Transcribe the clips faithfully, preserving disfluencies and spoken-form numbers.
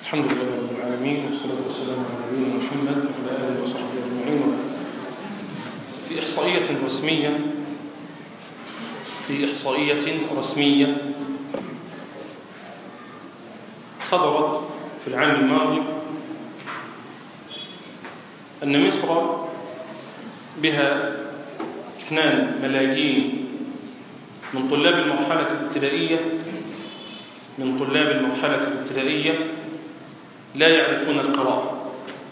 الحمد لله رب العالمين، والصلاة والسلام على نبينا محمد وعلى آله وصحبه أجمعين. في إحصائية رسمية في إحصائية رسمية صدرت في العام الماضي أن مصر بها اثنان ملايين من طلاب المرحلة الابتدائية من طلاب المرحلة الابتدائية لا يعرفون القراءة.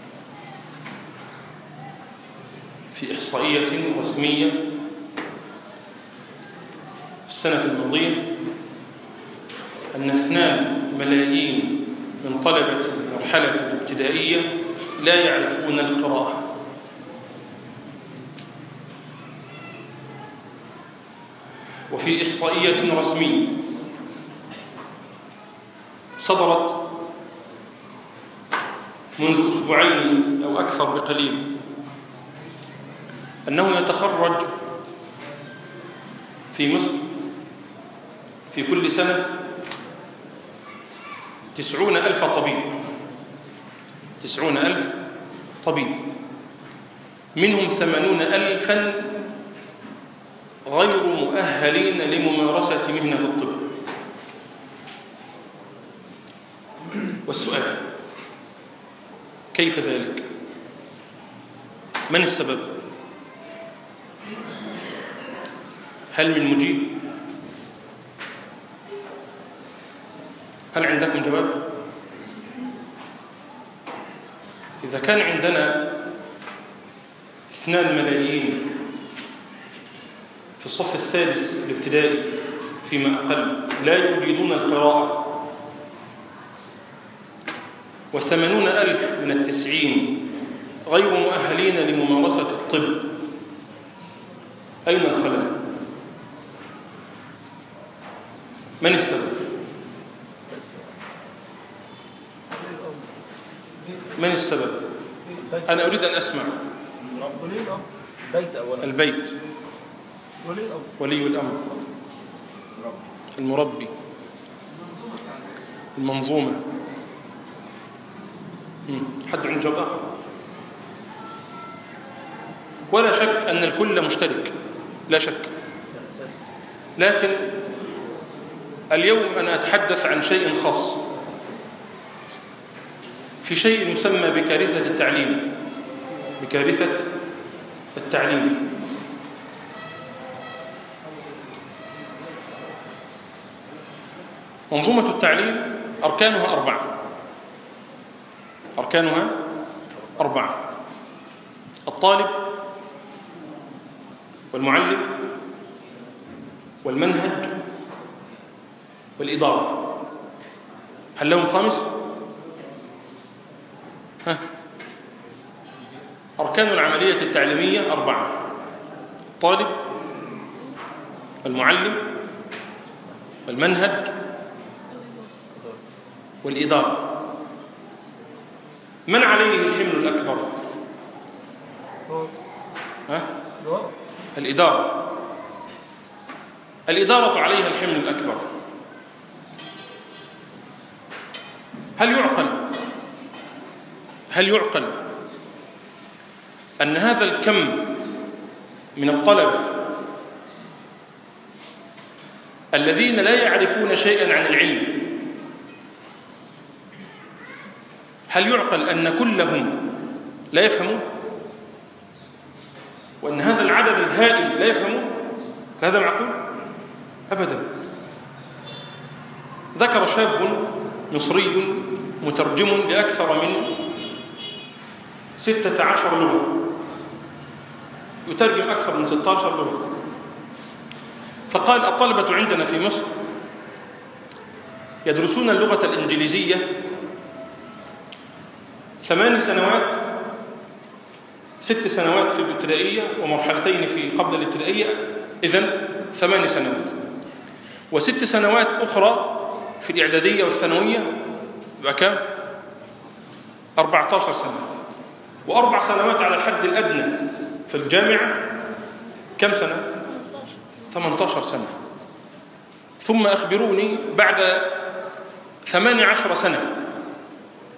في إحصائية رسمية في السنة الماضية أن اثنان ملايين من طلبة المرحلة الابتدائية لا يعرفون القراءة. وفي إحصائية رسمية صدرت منذ أسبوعين أو أكثر بقليل أنه يتخرج في مصر في كل سنة تسعون ألف طبيب تسعون ألف طبيب منهم ثمانون ألفا غير مؤهلين لممارسة مهنة الطب. والسؤال: كيف ذلك؟ من السبب؟ هل من مجيب؟ هل عندكم جواب؟ إذا كان عندنا اثنان ملايين في الصف السادس الابتدائي فيما أقل لا يجيدون القراءة، وثمانون ألف من التسعين غير مؤهلين لممارسة الطب، أين الخلل؟ من السبب؟ من السبب؟ أنا أريد أن أسمع. البيت، ولي الأمر، المربي، المنظومة. حد عنده جواب آخر؟ ولا شك أن الكل مشترك، لا شك، لكن اليوم أنا أتحدث عن شيء خاص، في شيء يسمى بكارثة التعليم بكارثة التعليم. منظومة التعليم أركانها أربعة أركانها أربعة الطالب والمعلم والمنهج والإدارة. هل لهم خامس؟ ها؟ أركان العملية التعليمية أربعة: الطالب والمعلم والمنهج والإدارة. من عليه الحمل الأكبر؟ ها؟ الإدارة. الإدارة عليها الحمل الأكبر. هل يعقل هل يعقل أن هذا الكم من الطلبة الذين لا يعرفون شيئا عن العلم، هل يعقل أن كلهم لا يفهمون؟ وأن هذا العدد الهائل لا يفهمون؟ هذا معقول؟ أبدا. ذكر شاب مصري مترجم لأكثر من ستة عشر لغة، يترجم أكثر من ستة عشر لغة، فقال: الطلبة عندنا في مصر يدرسون اللغة الإنجليزية ثمان سنوات ست سنوات في الابتدائية ومرحلتين في قبل الابتدائية، إذن ثمان سنوات، وست سنوات أخرى في الإعدادية والثانوية، يبقى كم؟ أربعة عشر سنة، وأربع سنوات على الحد الأدنى في الجامعة. كم سنة؟ ثمانية عشر سنة. ثم أخبروني بعد ثمان عشر سنة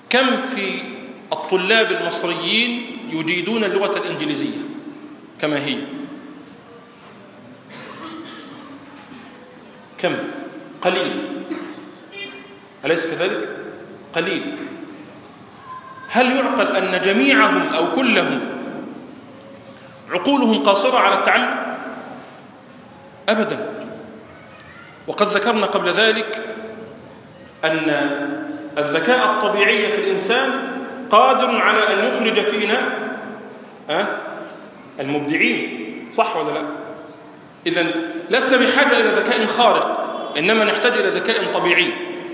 كم في الطلاب المصريين يجيدون اللغة الإنجليزية كما هي؟ كم؟ قليل، أليس كذلك؟ قليل. هل يعقل أن جميعهم أو كلهم عقولهم قاصرة على التعلم؟ أبدا. وقد ذكرنا قبل ذلك أن الذكاء الطبيعي في الإنسان قادر على أن يخرج فينا المبدعين، صح ولا لا؟ إذن لسنا بحاجة إلى ذكاء خارق، إنما نحتاج إلى ذكاء طبيعي.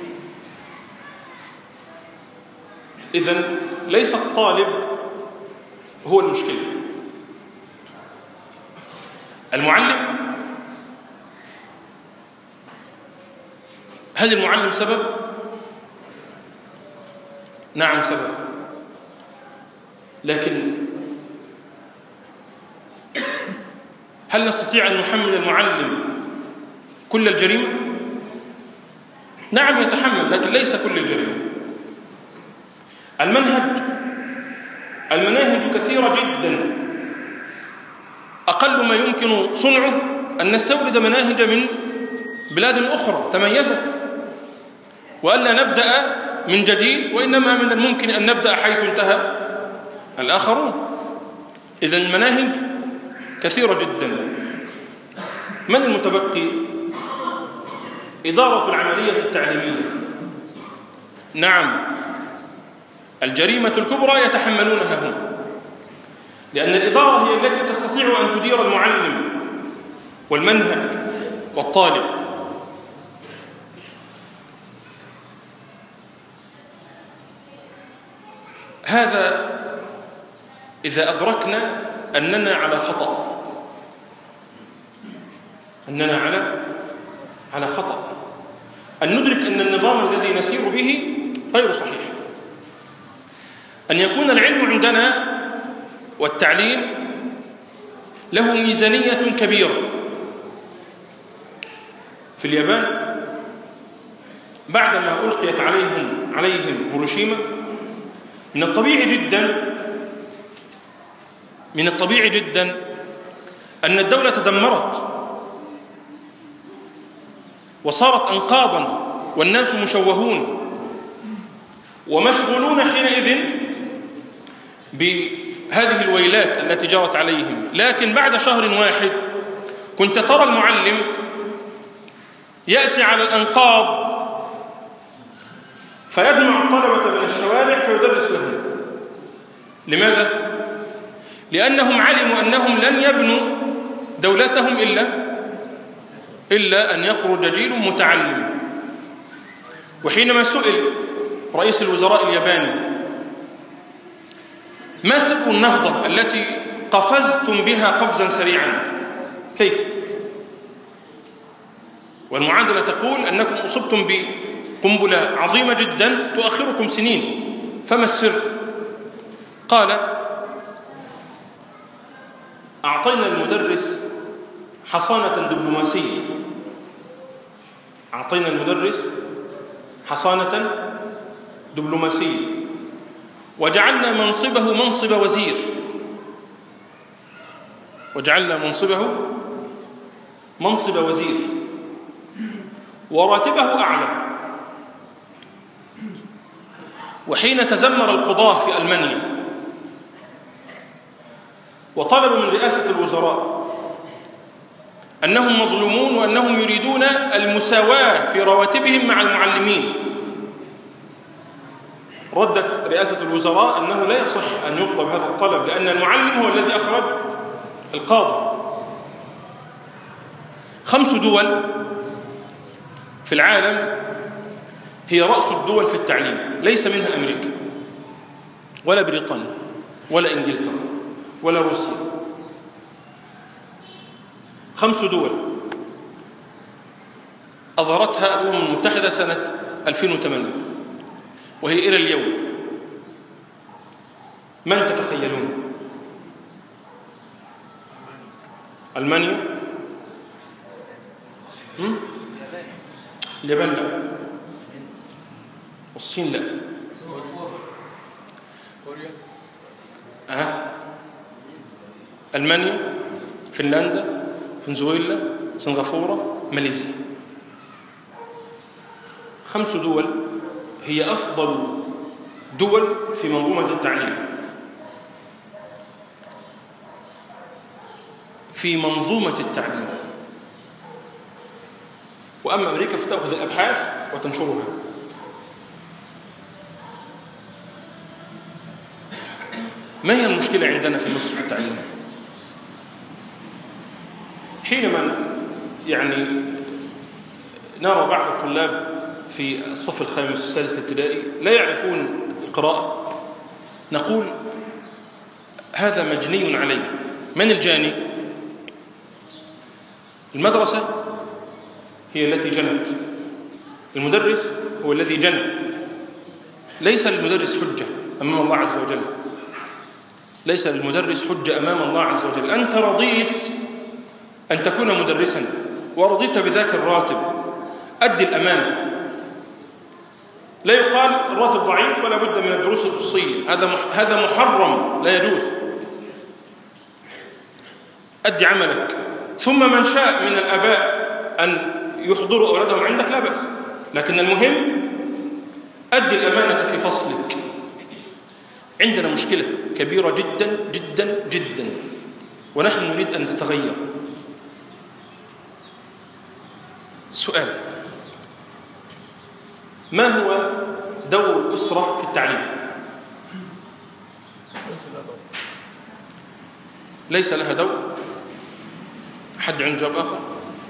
إذن ليس الطالب هو المشكلة، المعلم. هل المعلم سبب؟ نعم سبب، لكن هل نستطيع أن نحمل المعلم كل الجريمة؟ نعم يتحمل، لكن ليس كل الجريمة. المنهج المناهج كثيرة جدا، أقل ما يمكن صنعه أن نستورد مناهج من بلاد أخرى تميزت، وألا نبدأ من جديد، وإنما من الممكن أن نبدأ حيث انتهى الآخرون. إذن المناهج كثيرة جدا. من المتبقي؟ إدارة العملية التعليمية. نعم، الجريمة الكبرى يتحملونها هم، لأن الإدارة هي التي تستطيع أن تدير المعلم والمنهج والطالب. هذا إذا أدركنا أننا على خطأ، أننا على على خطأ، أن ندرك أن النظام الذي نسير به غير صحيح، أن يكون العلم عندنا والتعليم له ميزانية كبيرة. في اليابان بعدما ألقيت عليهم عليهم هيروشيما، من الطبيعي جدا من الطبيعي جدا أن الدولة تدمرت وصارت أنقاضا، والناس مشوهون ومشغولون حينئذ بهذه الويلات التي جرت عليهم. لكن بعد شهر واحد كنت ترى المعلم يأتي على الأنقاض فيجمع الطلبة من الشوارع فيدرس لهم. لماذا؟ لأنهم علموا أنهم لن يبنوا دولتهم إلا إلا أن يخرج جيل متعلم. وحينما سئل رئيس الوزراء الياباني ما سر النهضة التي قفزتم بها قفزا سريعا، كيف؟ والمعادلة تقول أنكم أصبتم بقنبلة عظيمة جدا تؤخركم سنين، فما السر؟ قال أعطينا المدرس حصانة دبلوماسية أعطينا المدرس حصانة دبلوماسية وجعلنا منصبه منصب وزير وجعلنا منصبه منصب وزير وراتبه أعلى. وحين تزمر القضاة في ألمانيا وطلبوا من رئاسة الوزراء أنهم مظلومون وأنهم يريدون المساواة في رواتبهم مع المعلمين، ردت رئاسة الوزراء أنه لا يصح أن يطلب هذا الطلب، لأن المعلم هو الذي أخرج القاضي. خمس دول في العالم هي رأس الدول في التعليم، ليس منها أمريكا ولا بريطانيا ولا إنجلترا ولا روسيا. خمس دول أظهرتها الأمم المتحدة سنة ألفين وثمانية وهي إلى اليوم. من تتخيلون؟ ألمانيا؟ اليابان لا، والصين لا، أه؟ ألمانيا، فنلندا، فنزويلا، سنغافورة، ماليزيا. خمس دول هي أفضل دول في منظومة التعليم. في منظومة التعليم. وأما أمريكا فتأخذ الأبحاث وتنشرها. ما هي المشكلة عندنا في مصر في التعليم؟ حينما يعني نرى بعض الطلاب في الصف الخامس السادس الابتدائي لا يعرفون القراءة، نقول هذا مجني عليه. من الجاني؟ المدرسة هي التي جنت، المدرس هو الذي جنى. ليس للمدرس حجة أمام الله عز وجل، ليس للمدرس حجة أمام الله عز وجل. أنت رضيت أن تكون مدرسا ورضيت بذاك الراتب، أدي الأمانة. لا يقال الراتب ضعيف ولا بد من الدروس الخصوصية، هذا هذا محرم لا يجوز. أدي عملك. ثم من شاء من الآباء أن يحضروا أولادهم عندك لا بأس، لكن المهم أدي الأمانة في فصلك. عندنا مشكلة كبيرة جدا جدا جدا، ونحن نريد أن تتغير. السؤال: ما هو دور الأسرة في التعليم؟ ليس لها دور. حد عنده جواب آخر؟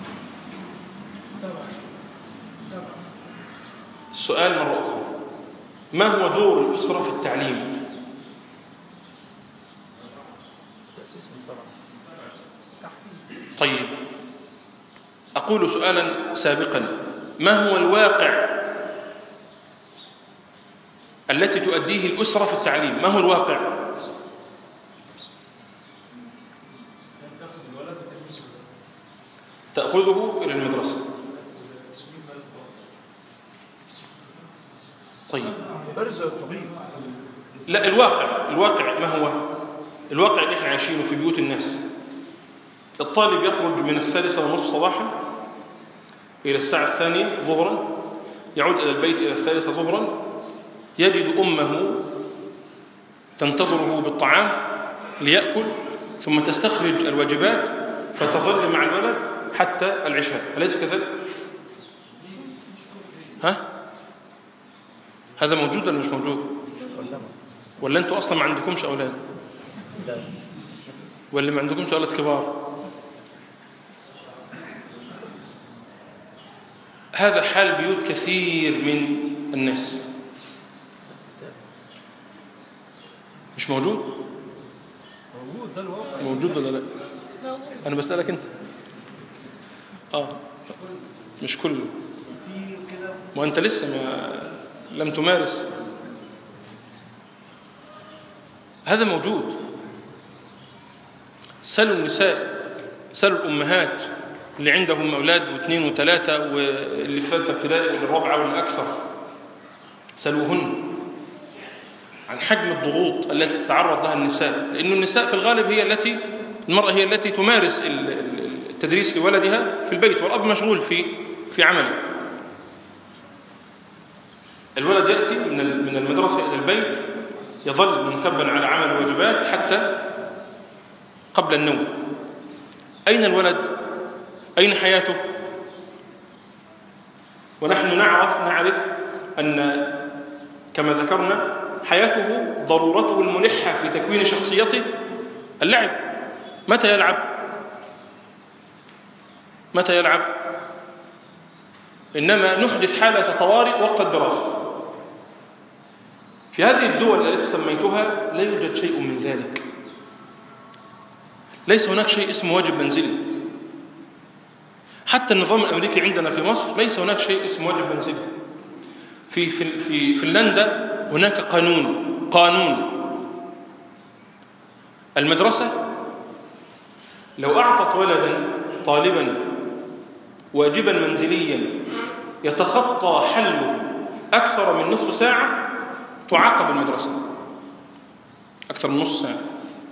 السؤال مرة أخرى: ما هو دور الأسرة في التعليم؟ طيب، أقول سؤالا سابقا: ما هو الواقع التي تؤديه الأسرة في التعليم؟ ما هو الواقع؟ تأخذه إلى المدرسة. طيب، مدرس الطبيب. لا، الواقع الواقع ما هو؟ الواقع اللي احنا عايشينه في بيوت الناس. الطالب يخرج من السادسة ونصف صباحا إلى الساعة الثانية ظهرا، يعود إلى البيت إلى الثالثة ظهرا، يجد أمه تنتظره بالطعام ليأكل، ثم تستخرج الواجبات فتظل مع الولد حتى العشاء. أليس كذلك؟ ها؟ هذا موجود ولا مش موجود؟ ولا أنتوا أصلا ما عندكمش أولاد؟ ولا ما عندكمش أولاد كبار؟ هذا حال بيوت كثير من الناس. مش موجود؟ موجود، ده الواقع. موجود ولا لا؟ أنا بسألك أنت. آه مش كله. ما أنت لسه ما لم تمارس. هذا موجود. سلوا النساء، سلوا الأمهات اللي عندهم أولاد واثنين وثلاثة واللي في ثالثة ابتدائي والرابعة والأكثر، سلوهن عن حجم الضغوط التي تتعرض لها النساء، لأن النساء في الغالب هي التي المرأة هي التي تمارس التدريس لولدها في البيت، والأب مشغول في في عمله. الولد يأتي من من المدرسة إلى البيت، يظل منكبا على عمل الواجبات حتى قبل النوم. أين الولد؟ أين حياته؟ ونحن نعرف نعرف أن كما ذكرنا حياته ضرورته الملحة في تكوين شخصيته اللعب. متى يلعب؟ متى يلعب؟ إنما نحدث حالة طوارئ وقت الدراسة. في هذه الدول التي سميتها لا يوجد شيء من ذلك. ليس هناك شيء اسمه واجب منزلي. حتى النظام الأمريكي عندنا في مصر ليس هناك شيء اسمه واجب منزلي. في في في فنلندا هناك قانون قانون المدرسة لو أعطت ولدا طالبا واجبا منزليا يتخطى حله أكثر من نصف ساعة تعاقب المدرسة أكثر من نص ساعة.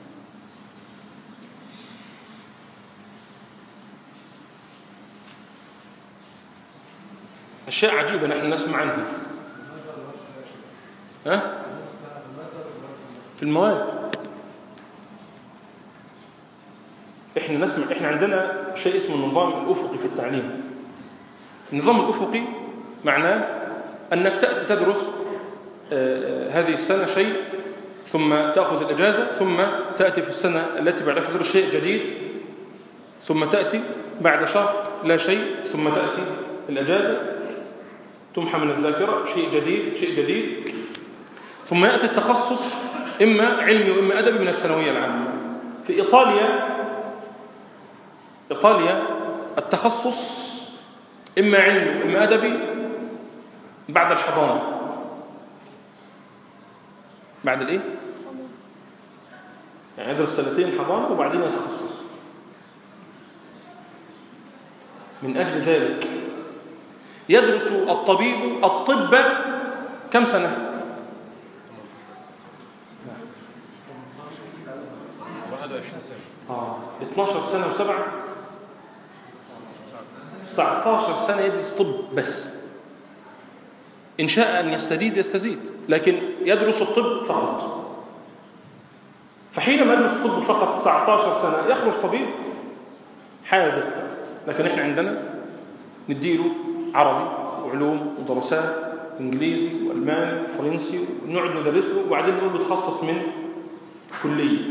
أشياء عجيبة نحن نسمع عنها. ها؟ في المواد إحنا نسمع، إحنا عندنا شيء اسمه النظام الأفقي في التعليم. النظام الأفقي معناه أنك تأتي تدرس آه هذه السنة شيء، ثم تأخذ الإجازة، ثم تأتي في السنة التي بعدها تدرس شيء جديد، ثم تأتي بعد شهر لا شيء، ثم تأتي الإجازة، تمحى من الذاكرة شيء جديد شيء جديد، ثم يأتي التخصص إما علمي وإما أدبي من الثانوية العامة. في إيطاليا إيطاليا التخصص إما علمي وإما أدبي بعد الحضانة. بعد الإيه؟ يعني يدرس سنتين حضانة وبعدين يتخصص. من أجل ذلك يدرس الطبيب الطب كم سنة؟ واحد وعشرين سنة. آه اثناشر سنة وسبعة تسعة عشر سنة يدرس طب بس. إن شاء أن يستزيد يستزيد، لكن يدرس الطب فقط. فحينما يدرس الطب فقط تسعة عشر سنة يخرج طبيب حاذق. لكن إحنا عندنا نديله عربي وعلوم ودراسات إنجليزي وألماني وفرنسي، ونقعد ندرس له وبعدين نقول له تخصص من كلية.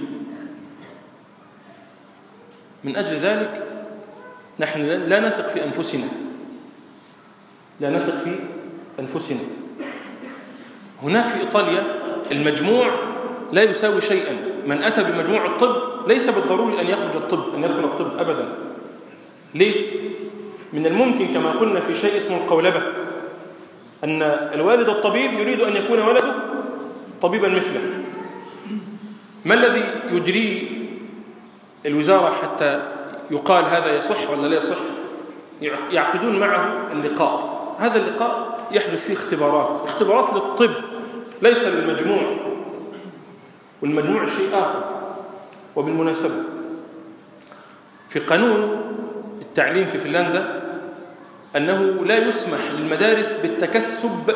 من أجل ذلك نحن لا نثق في أنفسنا، لا نثق في أنفسنا. هناك في إيطاليا المجموع لا يساوي شيئا. من أتى بمجموع الطب ليس بالضروري أن يخرج الطب، أن يدخل الطب أبدا. ليه؟ من الممكن كما قلنا في شيء اسمه القولبة أن الوالد الطبيب يريد أن يكون ولده طبيبا مثله. ما الذي يجري الوزارة حتى يقال هذا يصح ولا لا يصح؟ يعقدون معه اللقاء. هذا اللقاء يحدث فيه اختبارات اختبارات للطب ليس للمجموع، والمجموع شيء آخر. وبالمناسبة في قانون التعليم في فنلندا أنه لا يسمح للمدارس بالتكسب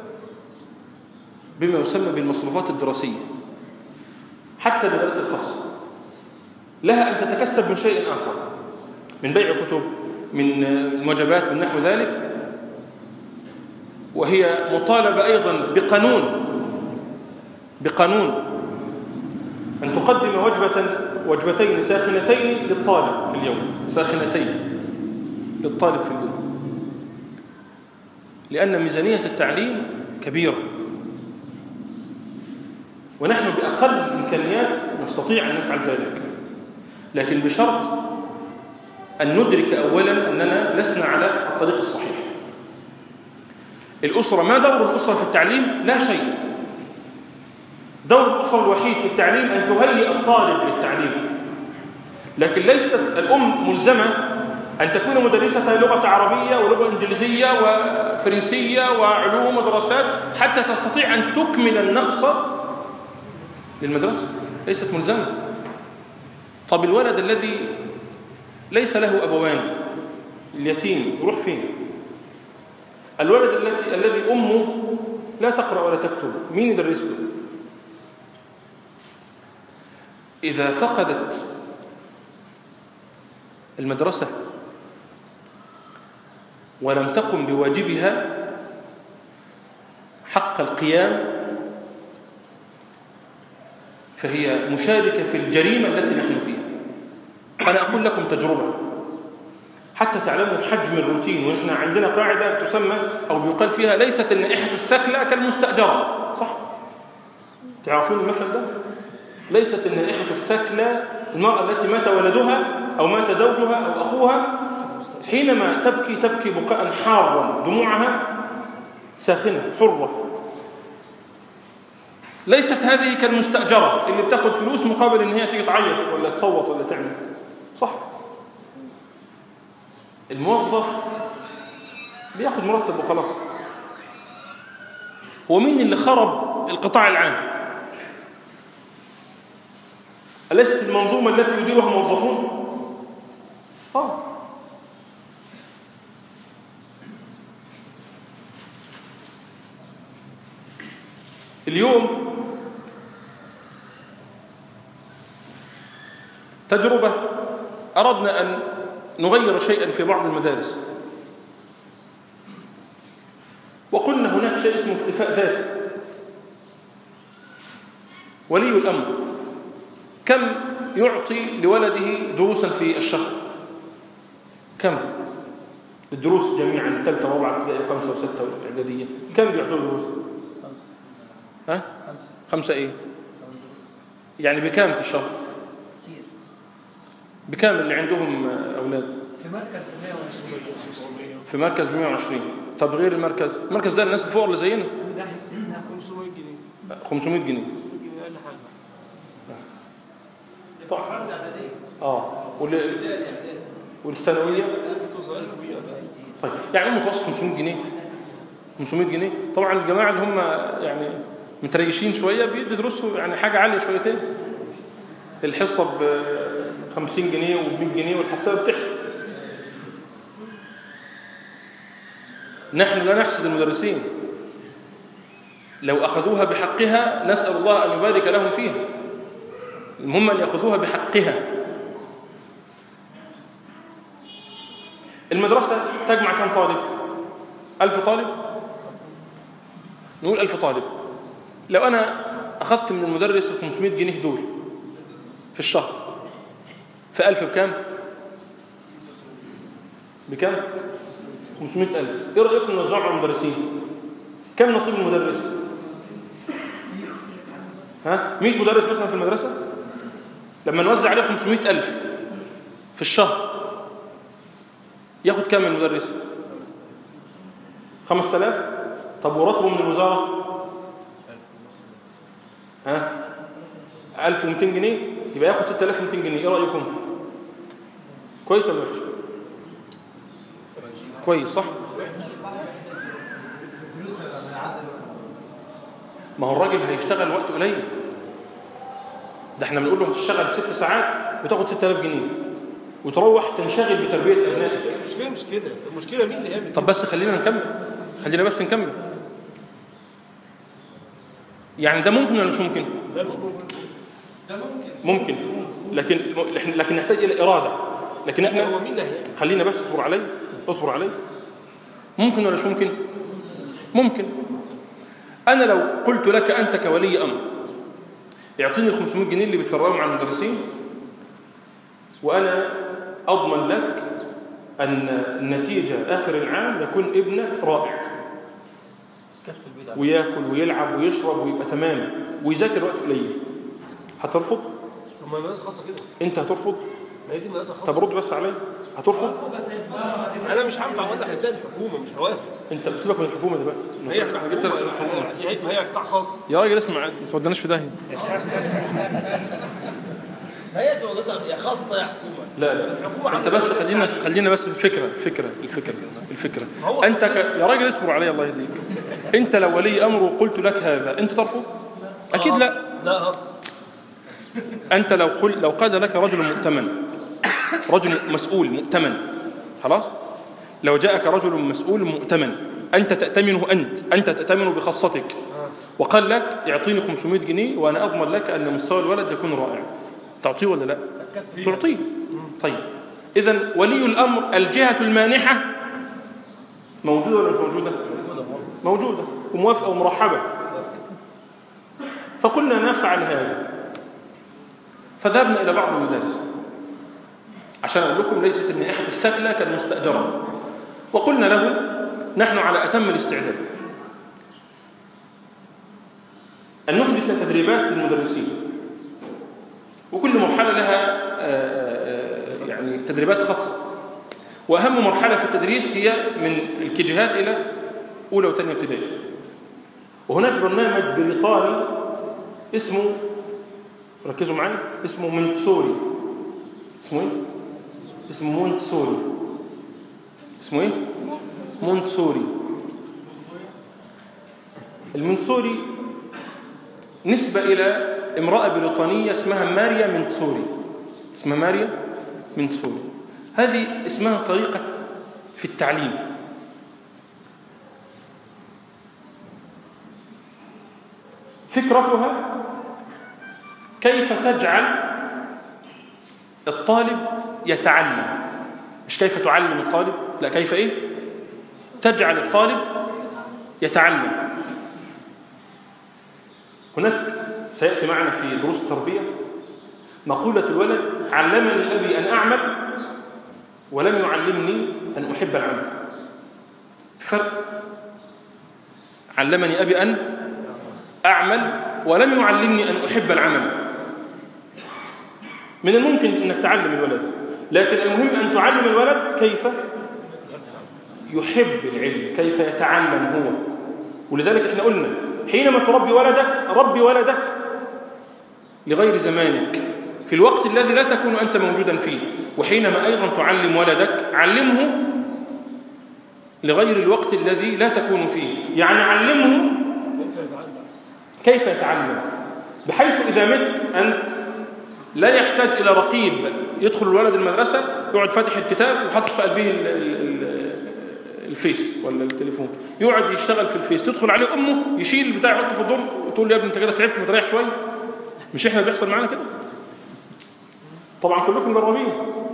بما يسمى بالمصروفات الدراسية. حتى المدارس الخاصة لها أن تتكسب من شيء آخر، من بيع كتب، من وجبات، من نحو ذلك. وهي مطالبة أيضا بقانون بقانون أن تقدم وجبة وجبتين ساخنتين للطالب في اليوم، ساخنتين للطالب في اليوم، لأن ميزانية التعليم كبيرة، ونحن بأقل الإمكانيات نستطيع أن نفعل ذلك، لكن بشرط أن ندرك أولا أننا لسنا على الطريق الصحيح. الأسرة، ما دور الأسرة في التعليم؟ لا شيء. دور الأسرة الوحيد في التعليم أن تهيئ الطالب للتعليم، لكن ليست الأم ملزمة أن تكون مدرسة لغة عربية ولغة إنجليزية وفرنسية وعلوم ودراسات حتى تستطيع أن تكمل النقص للمدرسة. ليست ملزمة. طب الولد الذي ليس له أبوان، اليتيم، يروح فين؟ الولد الذي الذي أمه لا تقرأ ولا تكتب، مين يدرس له؟ إذا فقدت المدرسة ولم تقم بواجبها حق القيام فهي مشاركة في الجريمة التي نحن فيها. أنا أقول لكم تجربة حتى تعلموا حجم الروتين. ونحن عندنا قاعدة تسمى أو بيقال فيها ليست النائحة الثكلى كالمستأجرة، صح؟ تعرفون المثل ده؟ ليست النائحة الثكلى المرأة التي مات ولدها أو مات زوجها أو أخوها حينما تبكي تبكي بكاء حارا، دموعها ساخنة حرة. ليست هذه كالمستأجرة اللي بتاخد فلوس مقابل إن هي تيجي تعيط ولا تصوت ولا تعمل، صح؟ الموظف بياخد مرتب وخلاص. هو مين اللي خرب القطاع العام. أليست المنظومة التي يديرها موظفون؟ آه اليوم تجربة أردنا أن نغير شيئا في بعض المدارس، وقلنا هناك شيء اسمه اكتفاء ذاتي. ولي الأمر كم يعطي لولده دروسا في الشهر؟ كم؟ الدروس جميعا ثالثة ورابعة ابتدائي خمسة وستة إعدادية كم بيعطوا دروس؟ ها؟ خمسة. خمسة إيه؟ يعني بكام في الشهر؟ كتير. بكام اللي عندهم أولاد؟ في مركز ب مئة وعشرين. في مركز ب مئة وعشرين. طب غير المركز؟ المركز ده الناس الفقراء اللي زينا؟ خمسمائة جنيه. خمسمائة جنيه. خمسمائة جنيه أقل حاجة. طبعا. آه وال والثانوية؟ طيب يعني المتوسط خمسمائة جنيه. خمسمائة جنيه. طبعا الجماعة اللي هم يعني متريشين شوية بيدي دروسهم يعني حاجة عالية شويتين. الحصة ب خمسين جنيه وب مئة جنيه والحسابة بتحسب. نحن لا نحسد المدرسين، لو أخذوها بحقها نسأل الله أن يبارك لهم فيها، المهم أن يأخذوها بحقها. المدرسة تجمع كم طالب؟ ألف طالب؟ نقول ألف طالب. لو أنا أخذت من المدرس خمسمائة جنيه دول في الشهر، في ألف بكام؟ بكام؟ خمسمائة ألف. إيه رأيكم نوزعوا على المدرسين؟ كم نصيب المدرس؟ ها؟ مئة مدرس مثلا في المدرسة؟ لما نوزع عليه خمسمائة ألف في الشهر ياخد كام المدرس؟ خمسة آلاف. طب وراتبه من الوزارة؟ ها؟ ألف ومئتين جنيه، يبقى ياخد ستة آلاف ومئتين جنيه. ايه رأيكم؟ كويس ولا وحش؟ كويس صح؟ ما هو الراجل هيشتغل وقت قليل، ده احنا بنقول له هتشتغل ست ساعات وتاخد ستة آلاف جنيه وتروح تنشغل بتربية ابنائك. المشكلة مش كده، المشكلة مين اللي يعمل؟ طب بس خلينا نكمل، خلينا بس نكمل. يعني ده ممكن ولا مش ممكن؟ لا مش ممكن. ده ممكن. ممكن لكن لكن نحتاج الى إرادة. لكن احنا هو مين اللي هيعمل؟ خلينا بس اصبر علي، اصبر علي. ممكن ولا مش ممكن؟ ممكن. انا لو قلت لك انت كولي امر اعطيني ال خمسمائة جنيه اللي بتفرقوا مع المدرسين، وانا اضمن لك ان النتيجة اخر العام يكون ابنك رائع وياكل ويلعب ويشرب ويبقى تمام ويذاكر وقت قليل، هترفض؟ طب ما المدرسة خاصة كده. انت هترفض؟ ما هي دي مدرسة خاصة. طب رد بس علي، هترفض؟ انا مش هينفع اقول لك هتلاقي الحكومة مش هوافق. انت سيبك من الحكومة دلوقتي. هي هتبقى حكومة، ما هي قطاع خاص. يا راجل اسمع، ما تودناش في داهية. ما هي مدرسة يا خاصة يا حكومة. لا لا انت بس خلينا خلينا بس في الفكرة الفكرة الفكرة الفكرة. انت ك... يا راجل اصبر علي الله يهديك. انت لو ولي امر وقلت لك هذا انت ترفض؟ اكيد لا. لا ارفض. انت لو قل لو قال لك رجل مؤتمن، رجل مسؤول مؤتمن، خلاص؟ لو جاءك رجل مسؤول مؤتمن انت تأتمنه، انت انت تأتمنه بخاصتك، وقال لك اعطيني خمسمائة جنيه وانا اضمن لك ان مستوى الولد يكون رائع، تعطيه ولا لا؟ تعطيه. طيب اذا ولي الامر الجهة المانحة موجودة ولا مش موجودة؟ موجودة وموافقة ومرحبة. فقلنا نفعل هذا، فذهبنا إلى بعض المدارس عشان أقول لكم ليست النائحة الثكلى كالمستأجرة، وقلنا له نحن على أتم الاستعداد أن نحدث تدريبات للمدرسين، وكل مرحلة لها يعني تدريبات خاصة، وأهم مرحلة في التدريس هي من الكيجيهات إلى أولى وثانية ابتدائي. وهناك برنامج بريطاني اسمه، ركزوا معي، اسمه مونتسوري. اسمه ايه؟ اسمه مونتسوري. اسمه ايه؟ مونتسوري. المونتسوري نسبة إلى امرأة بريطانية اسمها ماريا منتسوري، اسمها ماريا منتسوري. هذه اسمها طريقة في التعليم. فكرتها كيف تجعل الطالب يتعلم، مش كيف تعلم الطالب، لا، كيف إيه؟ تجعل الطالب يتعلم. هناك سيأتي معنا في دروس التربية مقولة الولد: علمني أبي أن أعمل ولم يعلمني أن أحب العمل. فرق. علمني أبي أن أعمل ولم يعلمني أن أحب العمل. من الممكن أنك تعلم الولد، لكن المهم أن تعلم الولد كيف يحب العلم، كيف يتعلم هو. ولذلك احنا قلنا حينما تربي ولدك ربي ولدك لغير زمانك، في الوقت الذي لا تكون أنت موجودا فيه. وحينما أيضا تعلم ولدك علمه لغير الوقت الذي لا تكون فيه، يعني علمه كيف يتعلم، بحيث إذا مت أنت لا يحتاج إلى رقيب يدخل الولد المدرسة يقعد فاتح الكتاب وحاطط في قلبه الفيس ولا التليفون، يقعد يشتغل في الفيس، تدخل عليه أمه يشيل البتاع يحطه في الدور وتقول له يا ابني أنت كده تعبت ما تريح شوية. مش إحنا بيحصل معنا كده؟ طبعا كلكم جربين.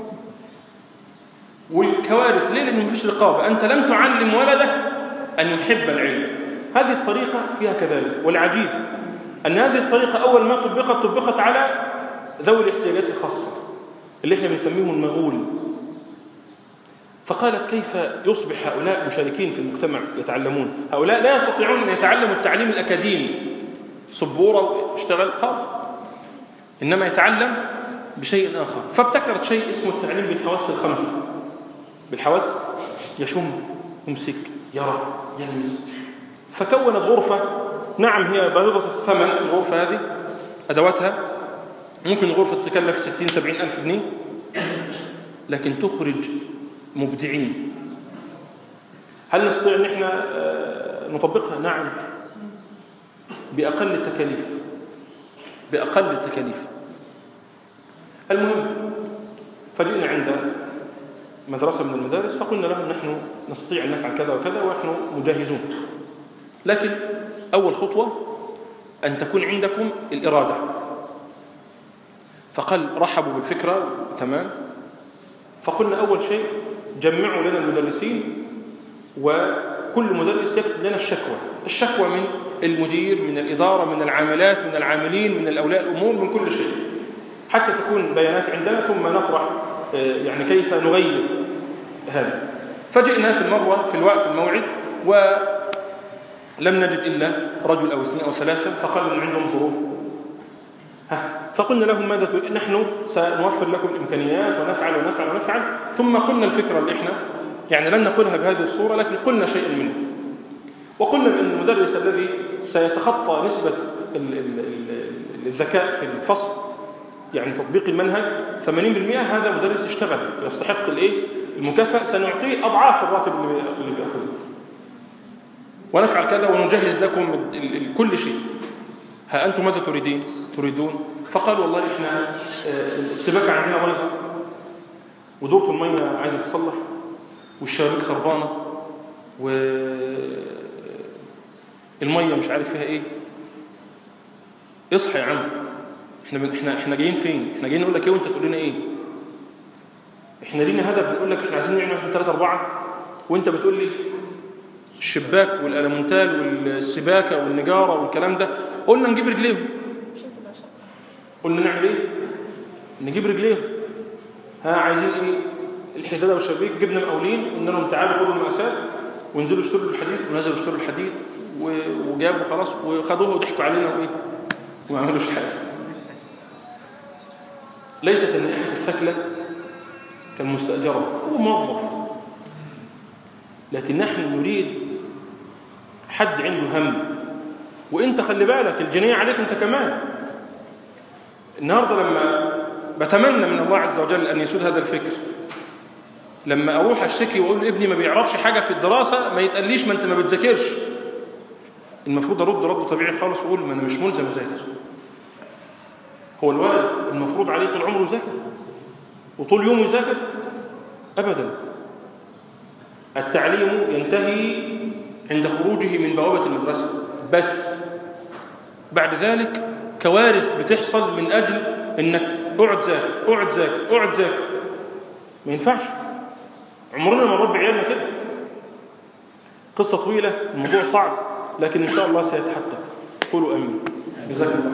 والكوارث ليه؟ لأنه مفيش رقابة، أنت لم تعلم ولدك أن يحب العلم. هذه الطريقة فيها كذلك. والعجيب أن هذه الطريقة أول ما طبقت طبقت على ذوي الاحتياجات الخاصة اللي احنا بنسميهم المغول. فقالت كيف يصبح هؤلاء مشاركين في المجتمع يتعلمون؟ هؤلاء لا يستطيعون أن يتعلموا التعليم الأكاديمي، سبورة واشتغل خالص، إنما يتعلم بشيء آخر. فابتكرت شيء اسمه التعليم بالحواس الخمسة. بالحواس يشم، يمسك، يرى، يلمس. فكونت غرفة، نعم هي باهظة الثمن الغرفة هذه، أدواتها ممكن الغرفة تتكلف ستين سبعين ألف جنيه، لكن تخرج مبدعين. هل نستطيع أن احنا نطبقها؟ نعم، بأقل التكاليف، بأقل التكاليف. المهم فجئنا عند مدرسة من المدارس فقلنا لهم نحن نستطيع أن نفعل كذا وكذا ونحن مجهزون، لكن أول خطوة أن تكون عندكم الإرادة. فقال رحبوا بالفكرة تمام. فقلنا أول شيء جمعوا لنا المدرسين وكل مدرس يكتب لنا الشكوى، الشكوى من المدير، من الإدارة، من العاملات، من العاملين، من الأولياء الأمور، من كل شيء، حتى تكون بيانات عندنا ثم نطرح يعني كيف نغير هذا. فجئنا في المرة في الوقت في الموعد ولم نجد إلا رجل أو اثنين أو ثلاثة، فقالوا إن عندهم ظروف. ها فقلنا لهم ماذا تريد؟ نحن سنوفر لكم الإمكانيات ونفعل ونفعل ونفعل. ثم قلنا الفكرة اللي إحنا يعني لم نقولها بهذه الصورة، لكن قلنا شيئا منه. وقلنا بأن المدرس الذي سيتخطى نسبة الذكاء في الفصل يعني تطبيق المنهج ثمانين بالمئة، هذا مدرس اشتغل يستحق الايه المكافأة، سنعطيه أضعاف الراتب اللي بيأخذه، ونفعل كذا ونجهز لكم كل شيء. ها أنتم ماذا تريدين تريدون؟ فقالوا والله إحنا السباكة عندنا بايظة، ودورة المية عايزة تصلح، والشبابيك خربانة، والمية مش عارف فيها إيه. اصحى يا عم، احنا احنا احنا جايين فين؟ احنا جايين نقول لك ايه وانت تقول لنا ايه؟ احنا لينا هدف، بنقول لك احنا عايزين نعمل واحد ثلاثة أربعة، وانت بتقول لي الشباك والألمونتال والسباكة والنجارة والكلام ده. قلنا نجيب رجليهم، قلنا نعمل ايه؟ نجيب رجليهم. ها عايزين ايه؟ الحدادة والشبابيك، جبنا مقاولين قلنا لهم تعالوا خدوا المقاسات وانزلوا اشتروا الحديد، ونزلوا اشتروا الحديد وجابوا خلاص وخدوها وضحكوا علينا وايه؟ وما عملوش حاجة. ليست النائحة الثكلة كالمستأجرة، هو موظف، لكن نحن نريد حد عنده هم. وانت خلي بالك الجنية عليك انت كمان. النهاردة لما بتمنى من الله عز وجل أن يسود هذا الفكر، لما أروح أشتكي وأقول ابني ما بيعرفش حاجة في الدراسة ما يتقليش ما أنت ما بتذاكرش. المفروض ارد رد طبيعي خالص واقول ما انا مش ملزم اذاكر. هو الولد المفروض عليه طول عمره يذاكر وطول يومه يذاكر؟ ابدا. التعليم ينتهي عند خروجه من بوابة المدرسة بس. بعد ذلك كوارث بتحصل من اجل انك اقعد ذاكر اقعد ذاكر اقعد ذاكر. ما ينفعش. عمرنا ما نربي عيالنا كده. قصة طويلة، الموضوع صعب، لكن ان شاء الله سيتحقق. قولوا امين. جزاكم الله.